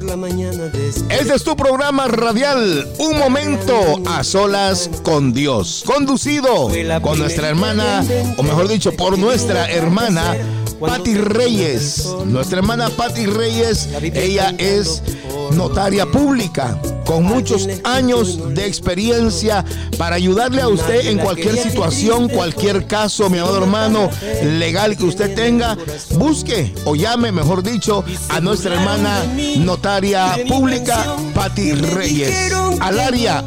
Este es tu programa radial, Un Momento a Solas con Dios, conducido con nuestra hermana, o mejor dicho, por nuestra hermana Patti Reyes. Nuestra hermana Patti Reyes, ella es notaria pública con muchos años de experiencia para ayudarle a usted en cualquier situación, cualquier caso, mi amado hermano, legal que usted tenga. Busque o llame, mejor dicho, a nuestra hermana notaria pública Patti Reyes al área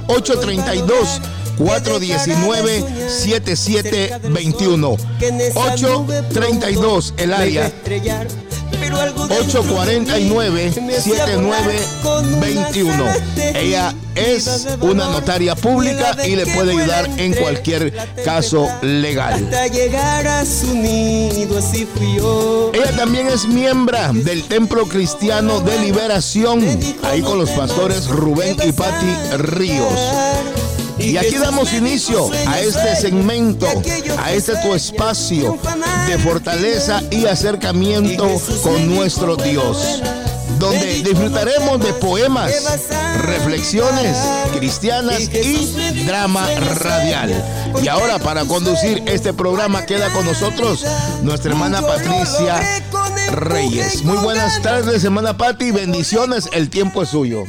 832-419-7721. 832 el área 849-7921. Ella es una notaria pública y le puede ayudar en cualquier caso legal. Ella también es miembro del Templo Cristiano de Liberación, ahí con los pastores Rubén y Patti Ríos. Y aquí damos inicio a este segmento, a este tu espacio de fortaleza y acercamiento con nuestro Dios, donde disfrutaremos de poemas, reflexiones cristianas y drama radial. Y ahora, para conducir este programa, queda con nosotros nuestra hermana Patricia Reyes. Muy buenas tardes, hermana Patti, bendiciones, el tiempo es suyo.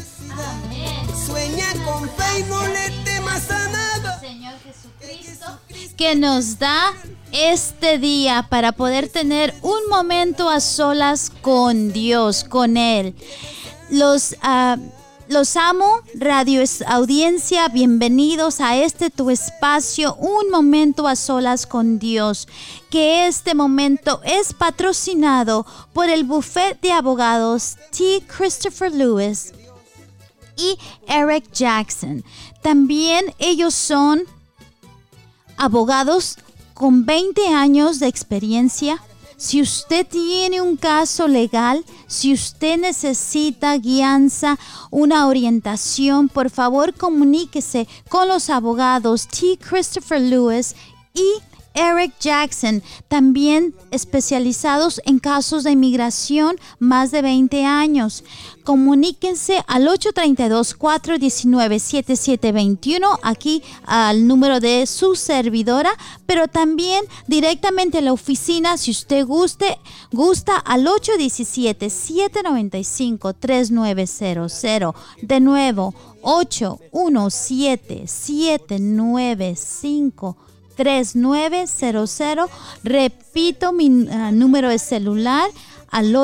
Que nos da este día para poder tener un momento a solas con Dios, con Él. Los amo, radio audiencia, bienvenidos a este tu espacio, un momento a solas con Dios. Que este momento es patrocinado por el bufete de abogados T. Christopher Lewis y Eric Jackson. También ellos son abogados con 20 años de experiencia. Si usted tiene un caso legal, si usted necesita guianza, una orientación, por favor comuníquese con los abogados T. Christopher Lewis y Eric Jackson, también especializados en casos de inmigración, más de 20 años. Comuníquense al 832-419-7721, aquí al número de su servidora, pero también directamente a la oficina, si usted gusta al 817-795-3900. De nuevo, 817-795-3900. Repito mi número de celular al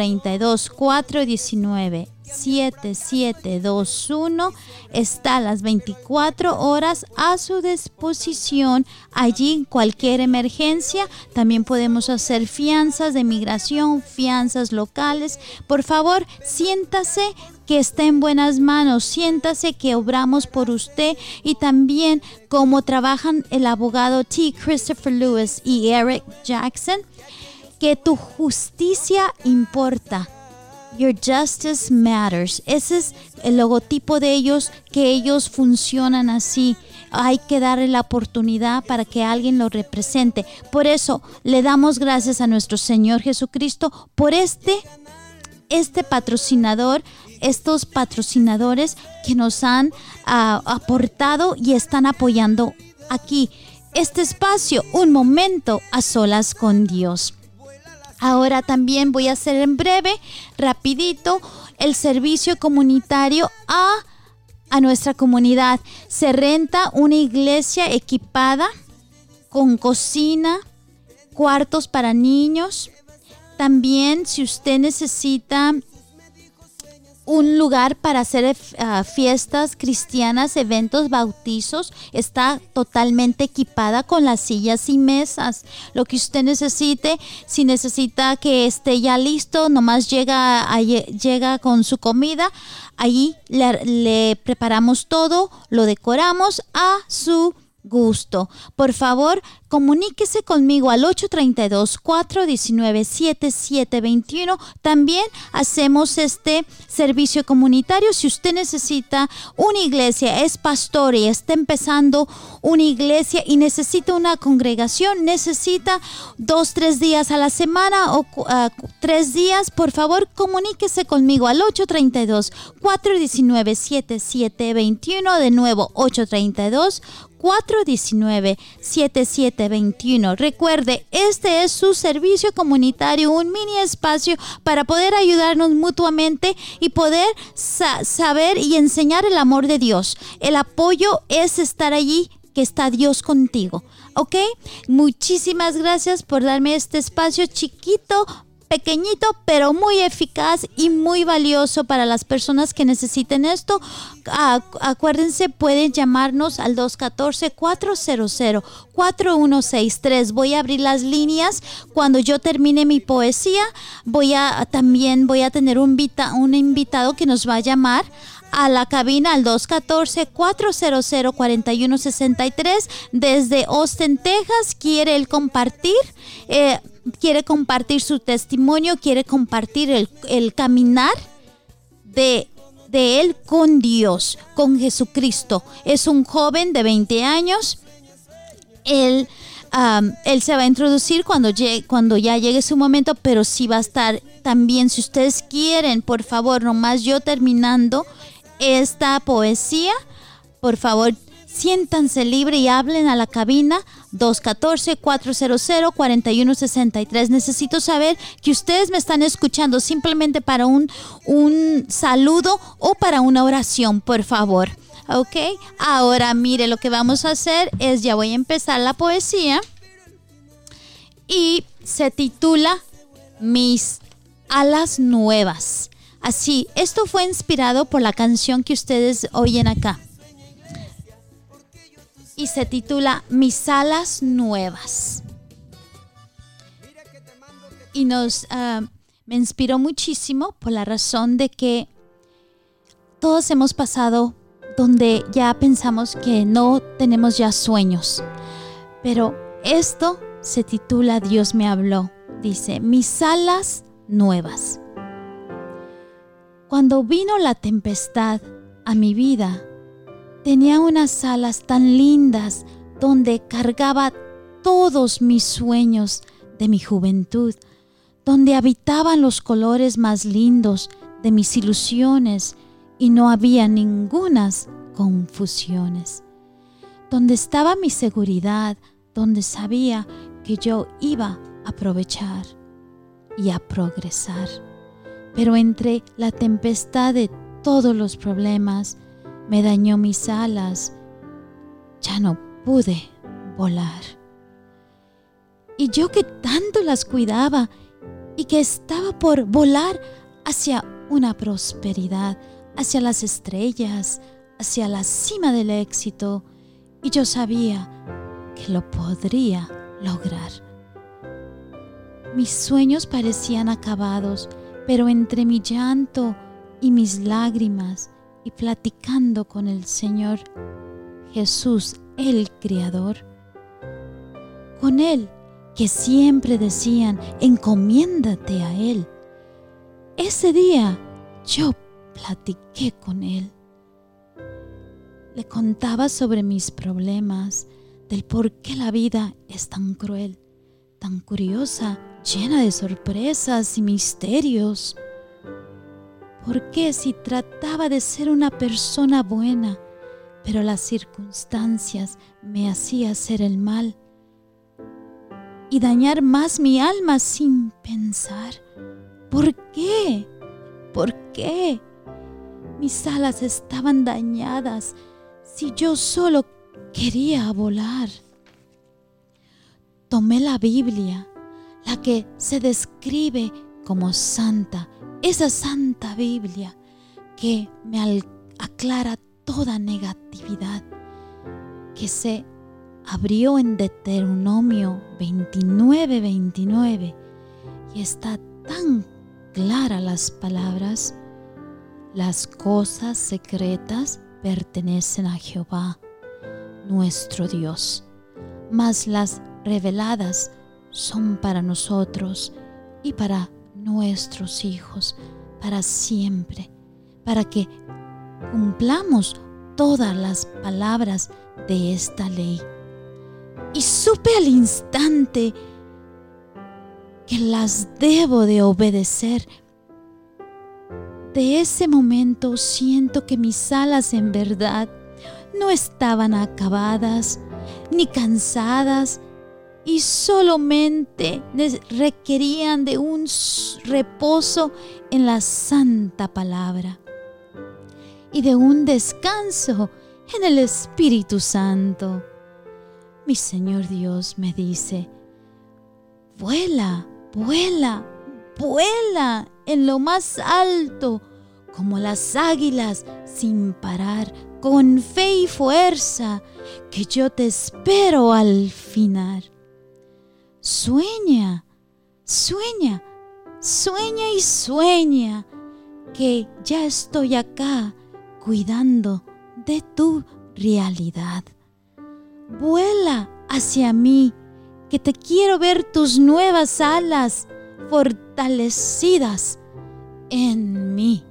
832-419-7721. Está a las 24 horas a su disposición. Allí cualquier emergencia. También podemos hacer fianzas de migración, fianzas locales. Por favor, siéntase que esté en buenas manos, siéntase que obramos por usted. Y también, como trabajan el abogado T. Christopher Lewis y Eric Jackson, que tu justicia importa. Your justice matters. Ese es el logotipo de ellos, que ellos funcionan así. Hay que darle la oportunidad para que alguien lo represente. Por eso le damos gracias a nuestro Señor Jesucristo por este patrocinador, estos patrocinadores que nos han aportado y están apoyando aquí este espacio, un momento a solas con Dios. Ahora también voy a hacer en breve, rapidito, el servicio comunitario a nuestra comunidad. Se renta una iglesia equipada con cocina, cuartos para niños. También, si usted necesita un lugar para hacer fiestas cristianas, eventos, bautizos, está totalmente equipada con las sillas y mesas. Lo que usted necesite, si necesita que esté ya listo, nomás llega con su comida. Ahí le preparamos todo, lo decoramos a su gusto. Por favor, comuníquese conmigo al 832-419-7721. También hacemos este servicio comunitario. Si usted necesita una iglesia, es pastor y está empezando una iglesia y necesita una congregación, necesita 2-3 días a la semana o 3 días, por favor, comuníquese conmigo al 832-419-7721. De nuevo, 832-419-7721. Recuerde, este es su servicio comunitario, un mini espacio para poder ayudarnos mutuamente y poder saber y enseñar el amor de Dios. El apoyo es estar allí, que está Dios contigo. ¿Ok? Muchísimas gracias por darme este espacio chiquito, pequeñito, pero muy eficaz y muy valioso para las personas que necesiten esto. Acuérdense, pueden llamarnos al 214-400-4163. Voy a abrir las líneas cuando yo termine mi poesía. Voy a tener un invitado que nos va a llamar a la cabina al 214-400-4163 desde Austin, Texas. Quiere él compartir, quiere compartir su testimonio, quiere compartir el caminar de él con Dios, con Jesucristo. Es un joven de 20 años. Él se va a introducir cuando ya llegue su momento, pero sí va a estar también. Si ustedes quieren, por favor, nomás yo terminando esta poesía, por favor, siéntanse libre y hablen a la cabina 214-400-4163. Necesito saber que ustedes me están escuchando simplemente para un saludo o para una oración, por favor. Ok, ahora mire, lo que vamos a hacer es, ya voy a empezar la poesía y se titula Mis alas nuevas. Así, esto fue inspirado por la canción que ustedes oyen acá. Y se titula Mis alas nuevas. Y me inspiró muchísimo por la razón de que todos hemos pasado donde ya pensamos que no tenemos ya sueños. Pero esto se titula Dios me habló. Dice, mis alas nuevas. Cuando vino la tempestad a mi vida, tenía unas alas tan lindas donde cargaba todos mis sueños de mi juventud, donde habitaban los colores más lindos de mis ilusiones y no había ningunas confusiones, donde estaba mi seguridad, donde sabía que yo iba a aprovechar y a progresar. Pero entre la tempestad de todos los problemas me dañó mis alas. Ya no pude volar. Y yo que tanto las cuidaba y que estaba por volar hacia una prosperidad, hacia las estrellas, hacia la cima del éxito. Y yo sabía que lo podría lograr. Mis sueños parecían acabados, pero entre mi llanto y mis lágrimas y platicando con el Señor Jesús, el Creador, con Él, que siempre decían, encomiéndate a Él. Ese día yo platiqué con Él. Le contaba sobre mis problemas, del por qué la vida es tan cruel, tan curiosa, llena de sorpresas y misterios. ¿Por qué si trataba de ser una persona buena, pero las circunstancias me hacían hacer el mal y dañar más mi alma sin pensar? ¿Por qué? ¿Por qué? Mis alas estaban dañadas si yo solo quería volar. Tomé la Biblia, la que se describe como santa, esa santa Biblia que me aclara toda negatividad, que se abrió en Deuteronomio 29:29 y está tan clara las palabras: las cosas secretas pertenecen a Jehová, nuestro Dios, mas las reveladas son para nosotros y para nuestros hijos, para siempre, para que cumplamos todas las palabras de esta ley. Y supe al instante que las debo de obedecer. De ese momento siento que mis alas en verdad no estaban acabadas ni cansadas y solamente requerían de un reposo en la santa palabra y de un descanso en el Espíritu Santo. Mi Señor Dios me dice: vuela, vuela, vuela en lo más alto, como las águilas, sin parar, con fe y fuerza, que yo te espero al final. Sueña, sueña, sueña y sueña, que ya estoy acá cuidando de tu realidad. Vuela hacia mí, que te quiero ver tus nuevas alas fortalecidas en mí.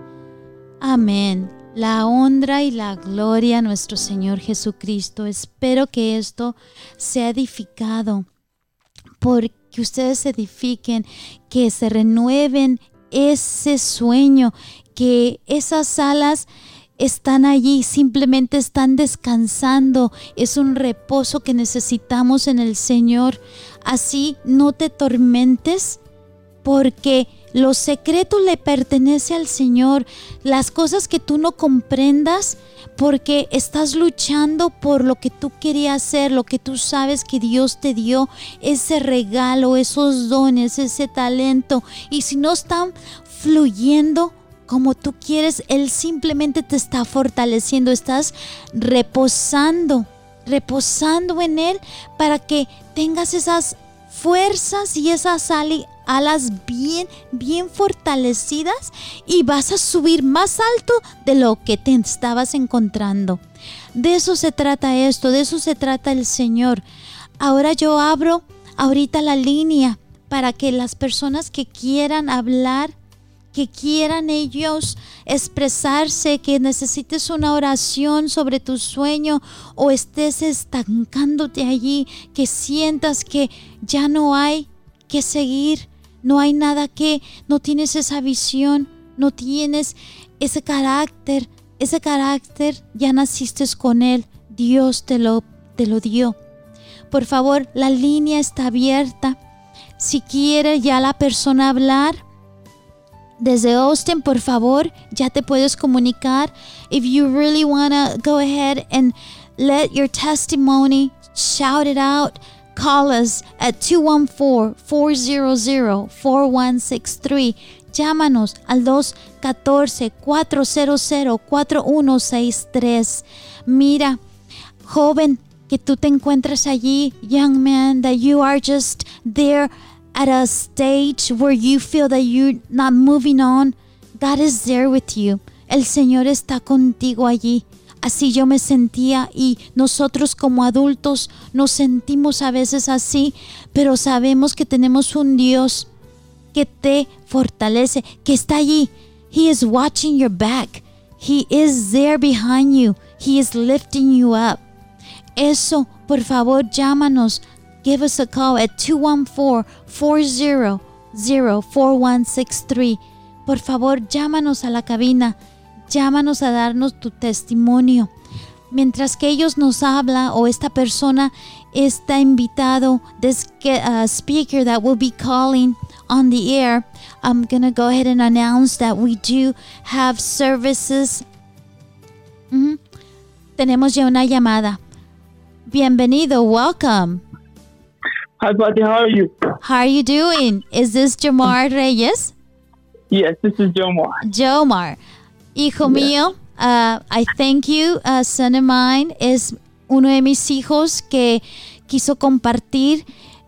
Amén. La honra y la gloria a nuestro Señor Jesucristo. Espero que esto sea edificado, porque ustedes se edifiquen, que se renueven ese sueño, que esas alas están allí, simplemente están descansando. Es un reposo que necesitamos en el Señor. Así no te tormentes, porque lo secreto le pertenece al Señor. Las cosas que tú no comprendas, porque estás luchando por lo que tú querías hacer, lo que tú sabes que Dios te dio, ese regalo, esos dones, ese talento. Y si no están fluyendo como tú quieres, Él simplemente te está fortaleciendo. Estás reposando en Él para que tengas esas fuerzas y esas alas bien fortalecidas, y vas a subir más alto de lo que te estabas encontrando. De eso se trata esto, de eso se trata el Señor. Ahora yo abro ahorita la línea para que las personas que quieran hablar, que quieran ellos expresarse, que necesites una oración sobre tu sueño o estés estancándote allí, que sientas que ya no hay que seguir, no hay nada que, no tienes esa visión, no tienes ese carácter, ya naciste con él, Dios te lo dio. Por favor, la línea está abierta. Si quiere ya la persona hablar desde Austin, por favor, ya te puedes comunicar. If you really want to go ahead and let your testimony, shout it out, call us at 214-400-4163. Llámanos al 214-400-4163. Mira, joven, que tú te encuentras allí, young man, that you are just there at a stage where you feel that you're not moving on. God is there with you. El Señor está contigo allí. Así yo me sentía, y nosotros como adultos nos sentimos a veces así, pero sabemos que tenemos un Dios que te fortalece, que está allí. He is watching your back. He is there behind you. He is lifting you up. Eso, por favor, llámanos. Give us a call at 214-400-4163. Por favor, llámanos a la cabina. Llámanos a darnos tu testimonio. Mientras que ellos nos habla, o esta persona está invitado, this speaker that will be calling on the air, I'm going to go ahead and announce that we do have services. Tenemos ya una llamada. Bienvenido, welcome. Hi, Patty. How are you? How are you doing? Is this Jomar Reyes? Yes, this is Jomar. Jomar. Hijo mío, I thank you. A son of mine es uno de mis hijos que quiso compartir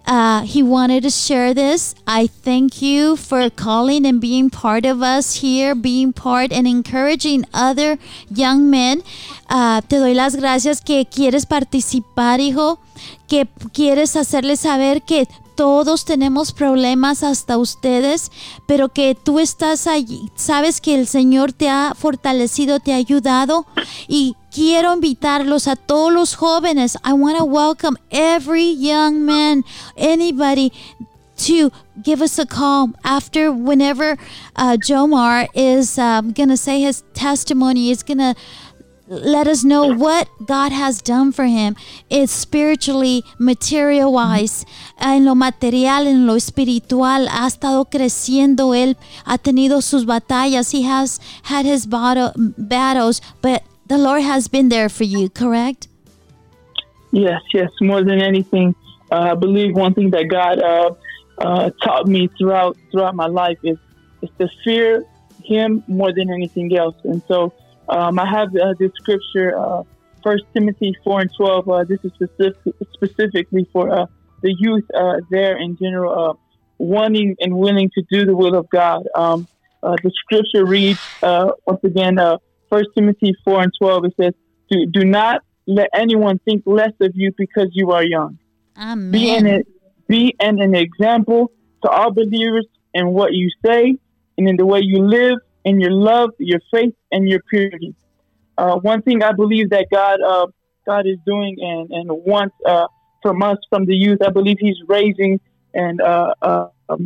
he wanted to share this. I thank you for calling and being part of us here, being part and encouraging other young men. Te doy las gracias que quieres participar, hijo, que quieres hacerles saber que todos tenemos problemas, hasta ustedes, pero que tú estás allí, sabes que el Señor te ha fortalecido, te ha ayudado, y quiero invitarlos a todos los jóvenes. I want to welcome every young man, anybody, to give us a call after whenever Jomar is going to say his testimony, is going to let us know what God has done for him. It's spiritually, material-wise, en lo material, en lo espiritual, ha estado creciendo. Él ha tenido sus batallas. He has had his battles, but the Lord has been there for you, correct? Yes, more than anything. I believe one thing that God taught me throughout my life is to fear Him more than anything else. And so I have this scripture, 1 Timothy 4:12. This is specifically for the youth there in general, wanting and willing to do the will of God. The scripture reads, once again, 1 Timothy 4:12. It says, do not let anyone think less of you because you are young. Amen. Be an example to all believers in what you say and in the way you live, in your love, your faith, and your purity. One thing I believe that God is doing and wants from us, from the youth, I believe He's raising and I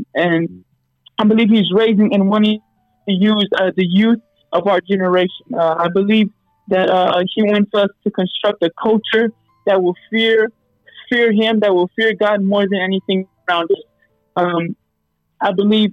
believe He's raising and wanting to use the youth of our generation. I believe that He wants us to construct a culture that will fear Him, that will fear God more than anything around us. I believe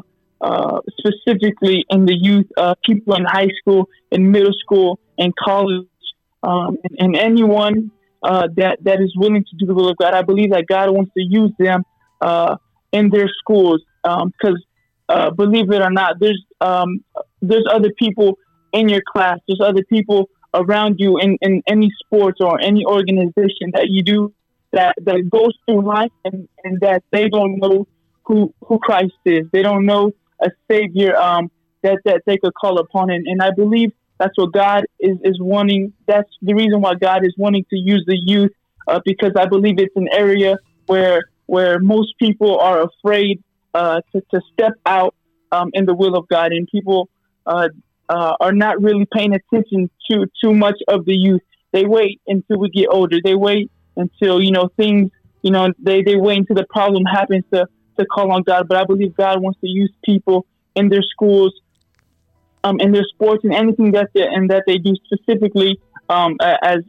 specifically in the youth, people in high school, in middle school, and college, and anyone that is willing to do the will of God. I believe that God wants to use them in their schools, because believe it or not, there's other people in your class, there's other people around you in any sports or any organization that you do that goes through life and that they don't know who Christ is. They don't know a Savior that they could call upon. And I believe that's what God is wanting. That's the reason why God is wanting to use the youth, because I believe it's an area where most people are afraid to step out in the will of God, and people are not really paying attention to too much of the youth. They wait until we get older. They wait until things. They wait until the problem happens to call on God. But I believe God wants to use people in their schools, in their sports, and anything that they do specifically as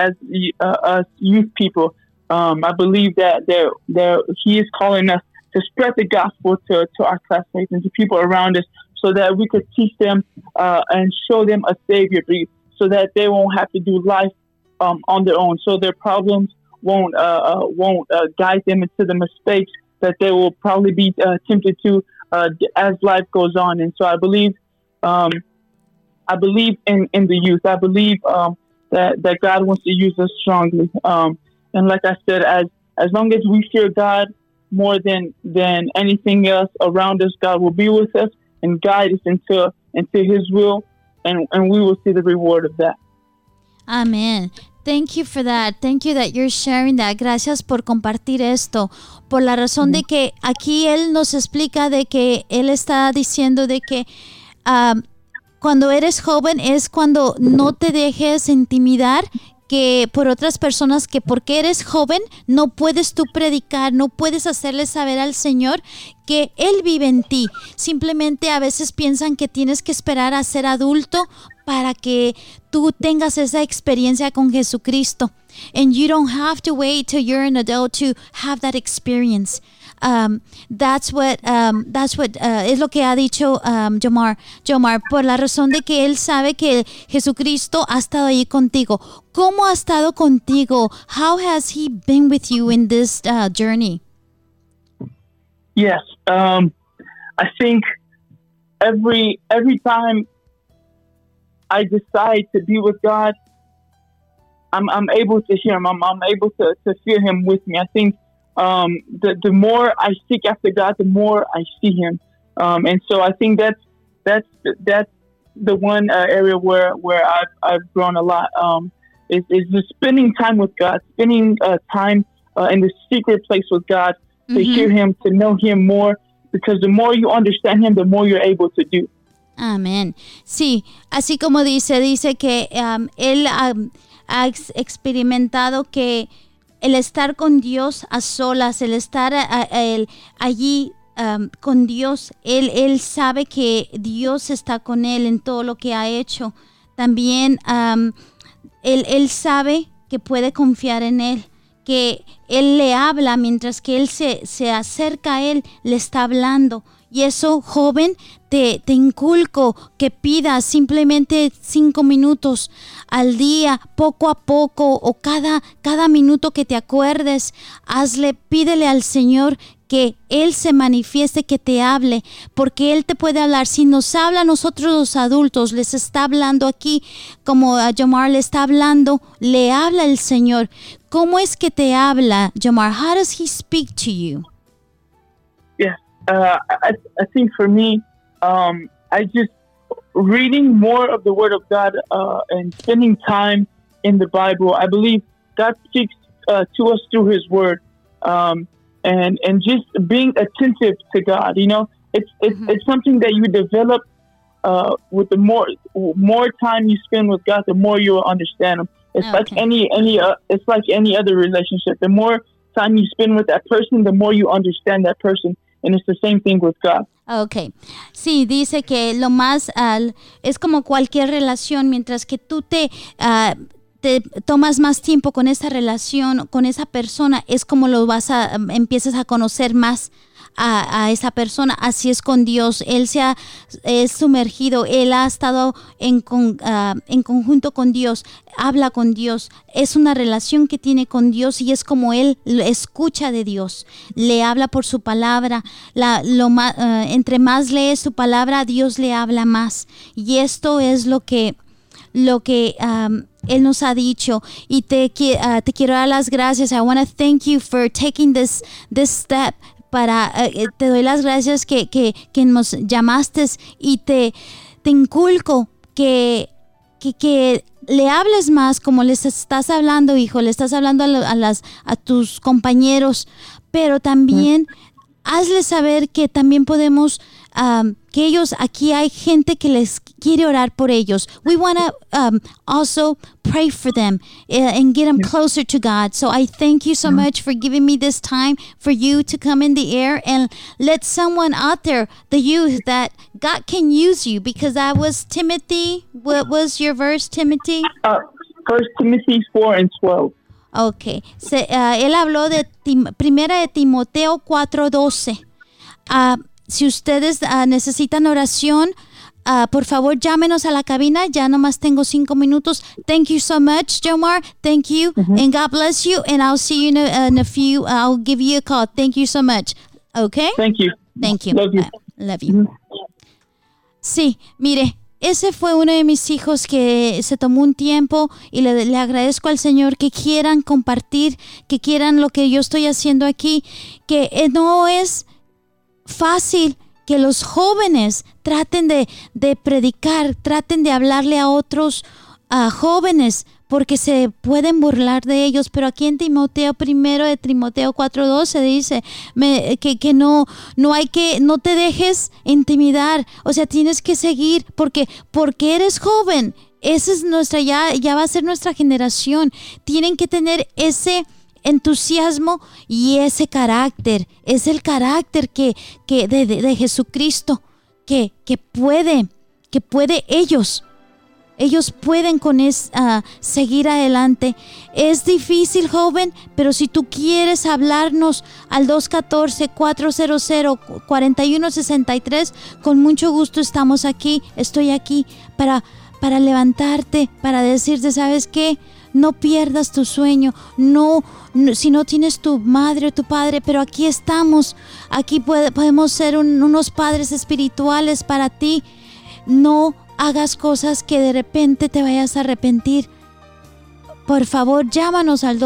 youth people. I believe that He is calling us to spread the gospel to our classmates and to people around us, so that we could teach them and show them a Savior, so that they won't have to do life on their own, so their problems won't guide them into the mistakes that they will probably be tempted to as life goes on. And so I believe in the youth. I believe that God wants to use us strongly. And like I said, as long as we fear God more than anything else around us, God will be with us and guide us into His will, and we will see the reward of that. Amen. Thank you for that. Thank you that you're sharing that. Gracias por compartir esto. Por la razón de que aquí él nos explica de que él está diciendo de que cuando eres joven es cuando no te dejes intimidar que por otras personas, que porque eres joven no puedes tú predicar, no puedes hacerle saber al Señor que Él vive en ti. Simplemente a veces piensan que tienes que esperar a ser adulto para que tú tengas esa experiencia con Jesucristo. And you don't have to wait till you're an adult to have that experience. That's what es lo que ha dicho Jomar, por la razón de que él sabe que Jesucristo ha estado ahí contigo. ¿Cómo ha estado contigo? How has He been with you in this journey? Yes, I think every time I decide to be with God, I'm able to hear Him. I'm able to feel Him with me. I think the more I seek after God, the more I see Him. And so I think that's the one area where I've grown a lot. Is just spending time with God, spending time in the secret place with God to hear Him, to know Him more. Because the more you understand Him, the more you're able to do. Amén. Sí, así como dice que él ha experimentado que el estar con Dios a solas, el estar allí con Dios, él sabe que Dios está con él en todo lo que ha hecho. También él sabe que puede confiar en él, que él le habla mientras que él se acerca a él, le está hablando. Y eso, joven, te inculco que pidas simplemente 5 minutos al día, poco a poco, o cada minuto que te acuerdes, pídele al Señor que Él se manifieste, que te hable, porque Él te puede hablar. Si nos habla a nosotros los adultos, les está hablando aquí, como a Jomar le está hablando, le habla el Señor. ¿Cómo es que te habla, Jomar? How does He speak to you? Yeah, I think for me, I just reading more of the Word of God and spending time in the Bible. I believe God speaks to us through His Word. And just being attentive to God, it's something that you develop with the more time you spend with God, the more you'll understand Him. It's like any other relationship. The more time you spend with that person, the more you understand that person, and it's the same thing with God. Okay, sí, dice que lo más es como cualquier relación, mientras que tú te tomas más tiempo con esa relación, con esa persona, es como empiezas a conocer más a esa persona. Así es con Dios. Él se ha sumergido, él ha estado en conjunto con Dios, habla con Dios, es una relación que tiene con Dios, y es como él escucha de Dios, le habla por su palabra. Entre más lee su palabra, Dios le habla más, y esto es lo que Él nos ha dicho. Y te quiero dar las gracias. I want to thank you for taking this step. Te doy las gracias que nos llamaste, y te inculco que le hables más, como les estás hablando, hijo, le estás hablando a tus compañeros, pero también hazles saber que también podemos, que ellos, aquí hay gente que les quiere orar por ellos. We want to also pray for them and get them closer to God. So I thank you so much for giving me this time for you to come in the air and let someone out there, the youth, that God can use you, because that was Timothy. What was your verse, Timothy? 1 Timothy 4:12. Okay. Él habló de Primera de Timoteo 4:12. Si ustedes necesitan oración, por favor llámenos a la cabina. Ya nomás tengo 5 minutos. Thank you so much, Jomar. Thank you, and God bless you. And I'll see you in a few. I'll give you a call. Thank you so much. Okay. Thank you. Thank you. Love you. Love you. Sí, mire. Ese fue uno de mis hijos que se tomó un tiempo, y le agradezco al Señor que quieran compartir, que quieran lo que yo estoy haciendo aquí, que no es fácil que los jóvenes traten de predicar, traten de hablarle a otros jóvenes, porque se pueden burlar de ellos. Pero aquí en Timoteo, primero de Timoteo 4:12 dice que no te dejes intimidar. O sea, tienes que seguir porque eres joven. Esa es ya va a ser nuestra generación. Tienen que tener ese entusiasmo y ese carácter. Es el carácter que de Jesucristo que puede ellos pueden seguir adelante. Es difícil, joven, pero si tú quieres hablarnos al 214-400-4163, con mucho gusto estamos aquí. Estoy aquí para levantarte, para decirte, ¿sabes qué? No pierdas tu sueño. No, si no tienes tu madre o tu padre, pero aquí estamos. Aquí podemos ser unos padres espirituales para ti. No hagas cosas que de repente te vayas a arrepentir. por favor, llámanos al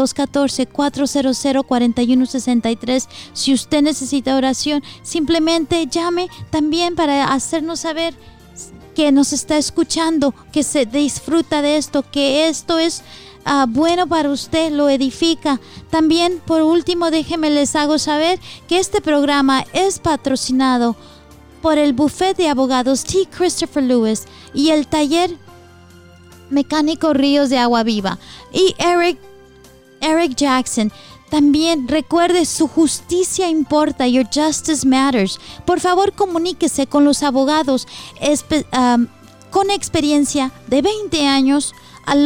214-400-4163. Si usted necesita oración, simplemente llame también para hacernos saber que nos está escuchando, que se disfruta de esto, que esto es bueno para usted, lo edifica. También, por último, déjenme les hago saber que este programa es patrocinado por el bufete de abogados T. Christopher Lewis y el taller mecánico Ríos de Agua Viva y Eric Jackson. También recuerde, su justicia importa, your justice matters. Por favor, comuníquese con los abogados con experiencia de 20 años al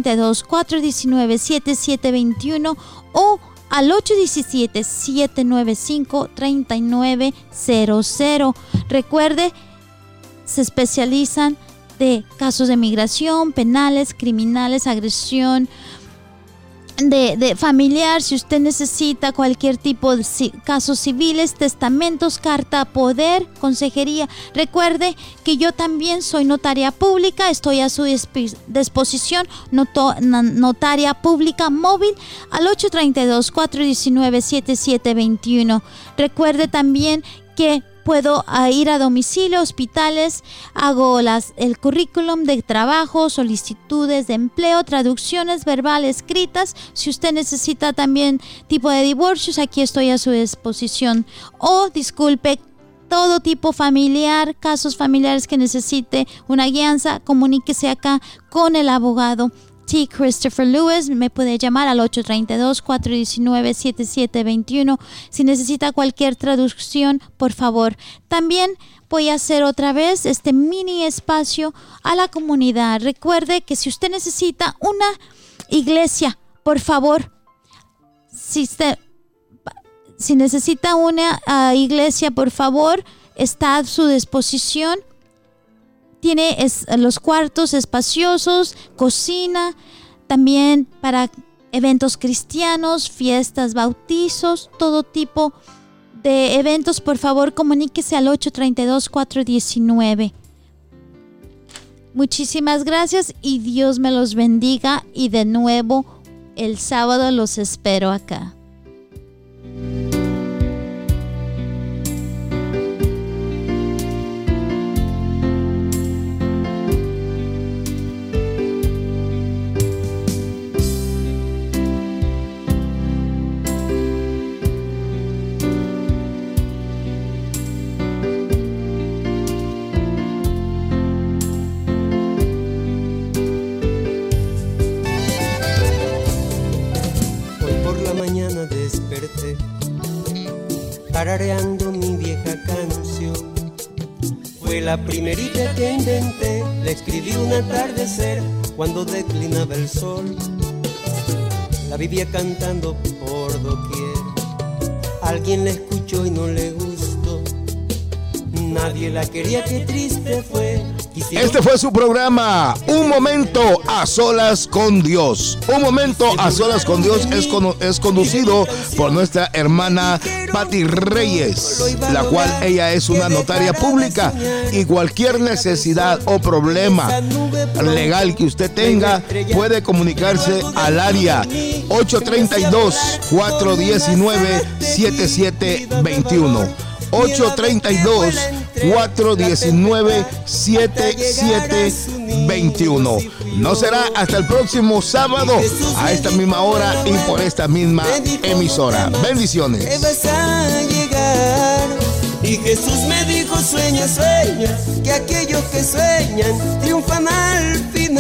832-419-7721 o al 817-795-3900. Recuerde, se especializan de casos de migración, penales, criminales, agresión de familiar. Si usted necesita cualquier tipo de casos civiles, testamentos, carta poder, consejería. Recuerde que yo también soy notaria pública, estoy a su disposición, notaria pública móvil al 832-419-7721. Recuerde también que puedo ir a domicilio, hospitales, hago el currículum de trabajo, solicitudes de empleo, traducciones verbales, escritas. Si usted necesita también tipo de divorcios, aquí estoy a su disposición. O, disculpe, todo tipo familiar, casos familiares que necesite una guianza, comuníquese acá con el abogado T. Christopher Lewis. Me puede llamar al 832-419-7721. Si necesita cualquier traducción, por favor. También voy a hacer otra vez este mini espacio a la comunidad. Recuerde que si usted necesita una iglesia, por favor, si necesita una iglesia, por favor, está a su disposición. Tiene los cuartos espaciosos, cocina, también para eventos cristianos, fiestas, bautizos, todo tipo de eventos. Por favor, comuníquese al 832-419. Muchísimas gracias y Dios me los bendiga. Y de nuevo, el sábado los espero acá. Tarareando mi vieja canción. Fue la primerita que inventé, la escribí un atardecer cuando declinaba el sol. La vivía cantando por doquier. Alguien la escuchó y no le gustó. Nadie la quería, qué triste fue. Este fue su programa, Un Momento a Solas con Dios. Un Momento a Solas con Dios es conducido por nuestra hermana Patti Reyes, la cual ella es una notaria pública, y cualquier necesidad o problema legal que usted tenga puede comunicarse al área 832-419-7721. 832-419-7721. No será hasta el próximo sábado a esta misma hora y por esta misma emisora. Bendiciones. Que vas a llegar. Y Jesús me dijo: sueña, sueña, que aquellos que sueñan triunfan al final.